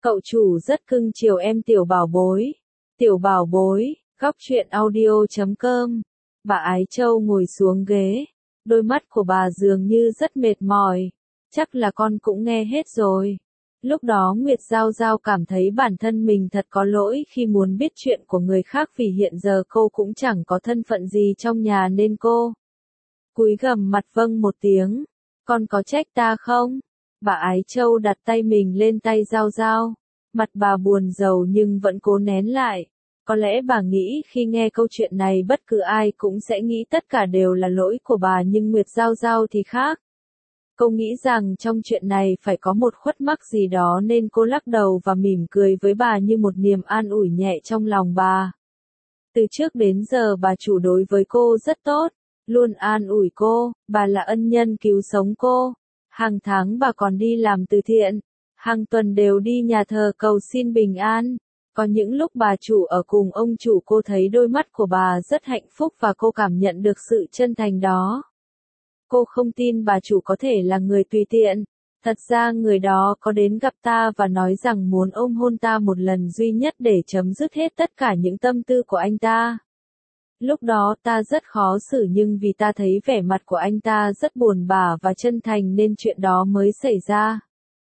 Cậu chủ rất cưng chiều em tiểu bảo bối. Tiểu bảo bối, góc truyện audio.com. Bà Ái Châu ngồi xuống ghế. Đôi mắt của bà dường như rất mệt mỏi. Chắc là con cũng nghe hết rồi. Lúc đó Nguyệt Giao Giao cảm thấy bản thân mình thật có lỗi khi muốn biết chuyện của người khác vì hiện giờ cô cũng chẳng có thân phận gì trong nhà nên cô cúi gằm mặt vâng một tiếng. Con có trách ta không? Bà Ái Châu đặt tay mình lên tay Giao Giao. Mặt bà buồn rầu nhưng vẫn cố nén lại. Có lẽ bà nghĩ khi nghe câu chuyện này bất cứ ai cũng sẽ nghĩ tất cả đều là lỗi của bà, nhưng Nguyệt Giao Giao thì khác. Cô nghĩ rằng trong chuyện này phải có một khuất mắc gì đó nên cô lắc đầu và mỉm cười với bà như một niềm an ủi nhẹ trong lòng bà. Từ trước đến giờ bà chủ đối với cô rất tốt, luôn an ủi cô, bà là ân nhân cứu sống cô. Hàng tháng bà còn đi làm từ thiện, hàng tuần đều đi nhà thờ cầu xin bình an. Có những lúc bà chủ ở cùng ông chủ, cô thấy đôi mắt của bà rất hạnh phúc và cô cảm nhận được sự chân thành đó. Cô không tin bà chủ có thể là người tùy tiện. Thật ra người đó có đến gặp ta và nói rằng muốn ôm hôn ta một lần duy nhất để chấm dứt hết tất cả những tâm tư của anh ta. Lúc đó ta rất khó xử, nhưng vì ta thấy vẻ mặt của anh ta rất buồn bã và chân thành nên chuyện đó mới xảy ra.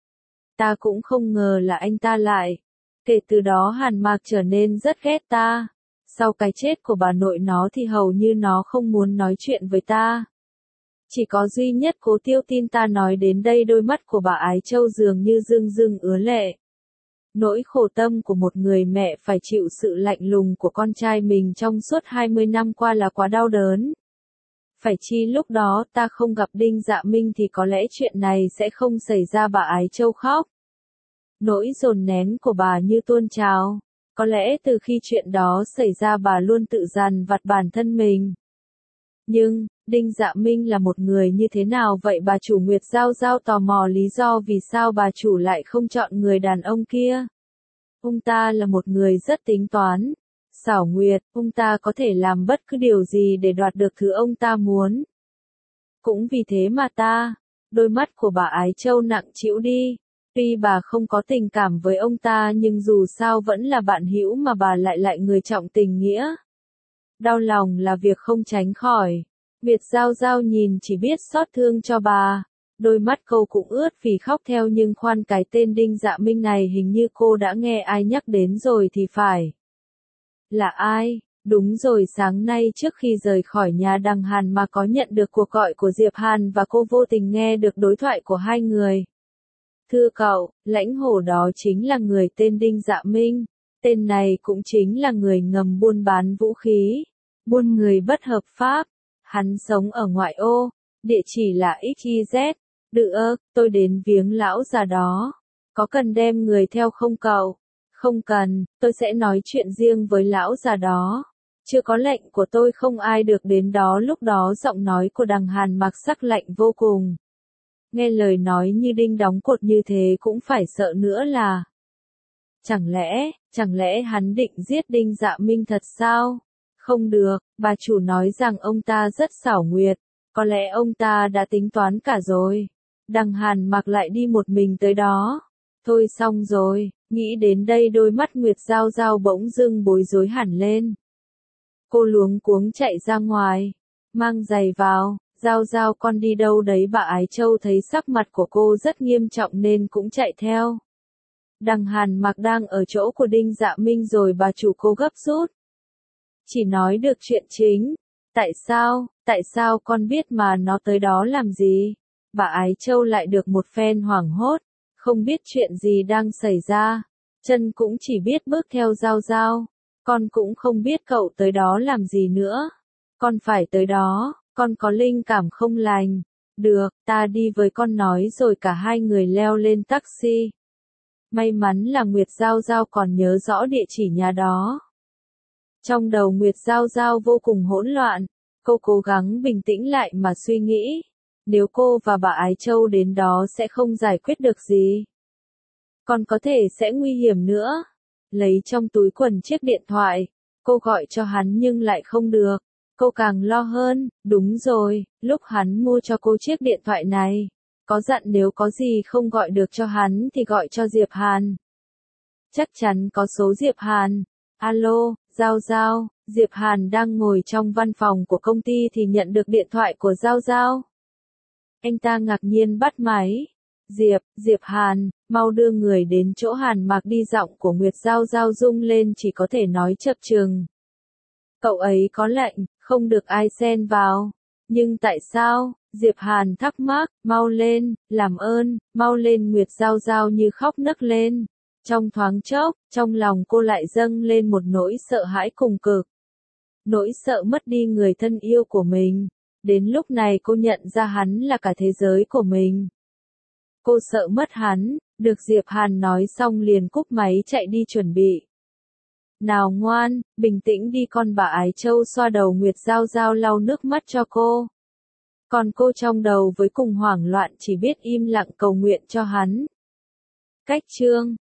Ta cũng không ngờ là anh ta lại. Kể từ đó Hàn Mạc trở nên rất ghét ta. Sau cái chết của bà nội nó thì hầu như nó không muốn nói chuyện với ta. Chỉ có duy nhất Cố Tiêu tin ta. Nói đến đây đôi mắt của bà Ái Châu dường như rưng rưng ứa lệ. Nỗi khổ tâm của một người mẹ phải chịu sự lạnh lùng của con trai mình trong suốt 20 năm qua là quá đau đớn. Phải chi lúc đó ta không gặp Đinh Dạ Minh thì có lẽ chuyện này sẽ không xảy ra. Bà Ái Châu khóc. Nỗi dồn nén của bà như tuôn trào. Có lẽ từ khi chuyện đó xảy ra bà luôn tự dằn vặt bản thân mình. Nhưng, Đinh Dạ Minh là một người như thế nào vậy? Bà chủ Nguyệt Giao Giao tò mò lý do vì sao bà chủ lại không chọn người đàn ông kia. Ông ta là một người rất tính toán, xảo quyệt, ông ta có thể làm bất cứ điều gì để đoạt được thứ ông ta muốn. Cũng vì thế mà đôi mắt của bà Ái Châu nặng trĩu đi. Tuy bà không có tình cảm với ông ta nhưng dù sao vẫn là bạn hữu mà bà lại người trọng tình nghĩa. Đau lòng là việc không tránh khỏi. Nguyệt Giao Giao nhìn chỉ biết xót thương cho bà. Đôi mắt cô cũng ướt vì khóc theo, nhưng khoan, cái tên Đinh Dạ Minh này hình như cô đã nghe ai nhắc đến rồi thì phải. Là ai? Đúng rồi, sáng nay trước khi rời khỏi nhà Đằng Hàn mà có nhận được cuộc gọi của Diệp Hàn và cô vô tình nghe được đối thoại của hai người. Thưa cậu, lãnh hổ đó chính là người tên Đinh Dạ Minh. Tên này cũng chính là người ngầm buôn bán vũ khí, buôn người bất hợp pháp. Hắn sống ở ngoại ô, địa chỉ là XYZ. Tôi đến viếng lão già đó. Có cần đem người theo không cậu? Không cần, tôi sẽ nói chuyện riêng với lão già đó. Chưa có lệnh của tôi không ai được đến đó. Lúc đó giọng nói của Đằng Hàn Mặc sắc lạnh vô cùng. Nghe lời nói như đinh đóng cột như thế cũng phải sợ nữa là. Chẳng lẽ hắn định giết Đinh Dạ Minh thật sao? Không được, bà chủ nói rằng ông ta rất xảo quyệt. Có lẽ ông ta đã tính toán cả rồi. Đằng Hàn Mặc lại đi một mình tới đó. Thôi xong rồi, nghĩ đến đây đôi mắt Nguyệt Giao Giao bỗng dưng bối rối hẳn lên. Cô luống cuống chạy ra ngoài, mang giày vào. Giao Giao, con đi đâu đấy? Bà Ái Châu thấy sắc mặt của cô rất nghiêm trọng nên cũng chạy theo. Đằng Hàn Mặc đang ở chỗ của Đinh Dạ Minh rồi. Bà chủ, cô gấp rút. Chỉ nói được chuyện chính. Tại sao con biết mà nó tới đó làm gì? Bà Ái Châu lại được một phen hoảng hốt, không biết chuyện gì đang xảy ra. Chân cũng chỉ biết bước theo Giao Giao. Con cũng không biết cậu tới đó làm gì nữa. Con phải tới đó, con có linh cảm không lành. Được, ta đi với con, nói rồi cả hai người leo lên taxi. May mắn là Nguyệt Giao Giao còn nhớ rõ địa chỉ nhà đó. Trong đầu Nguyệt Giao Giao vô cùng hỗn loạn, cô cố gắng bình tĩnh lại mà suy nghĩ. Nếu cô và bà Ái Châu đến đó sẽ không giải quyết được gì. Còn có thể sẽ nguy hiểm nữa. Lấy trong túi quần chiếc điện thoại, cô gọi cho hắn nhưng lại không được. Cô càng lo hơn. Đúng rồi, lúc hắn mua cho cô chiếc điện thoại này, có dặn nếu có gì không gọi được cho hắn thì gọi cho Diệp Hàn. chắc chắn có số Diệp Hàn. Alo, Giao Giao, Diệp Hàn đang ngồi trong văn phòng của công ty thì nhận được điện thoại của Giao Giao. Anh ta ngạc nhiên bắt máy. Diệp Hàn, mau đưa người đến chỗ Hàn Mạc đi. Giọng của Nguyệt Giao Giao rung lên chỉ có thể nói chập chừng. Cậu ấy có lệnh, không được ai xen vào. Nhưng tại sao? Diệp Hàn thắc mắc, mau lên, làm ơn, mau lên. Nguyệt Giao Giao như khóc nấc lên. Trong thoáng chốc, trong lòng cô lại dâng lên một nỗi sợ hãi cùng cực. Nỗi sợ mất đi người thân yêu của mình. Đến lúc này cô nhận ra hắn là cả thế giới của mình. Cô sợ mất hắn, được Diệp Hàn nói xong liền cúp máy chạy đi chuẩn bị. Nào ngoan, bình tĩnh đi con. Bà Ái Châu xoa đầu Nguyệt Giao Giao lau nước mắt cho cô. Còn cô trong đầu với cùng hoảng loạn chỉ biết im lặng cầu nguyện cho hắn. Cách chương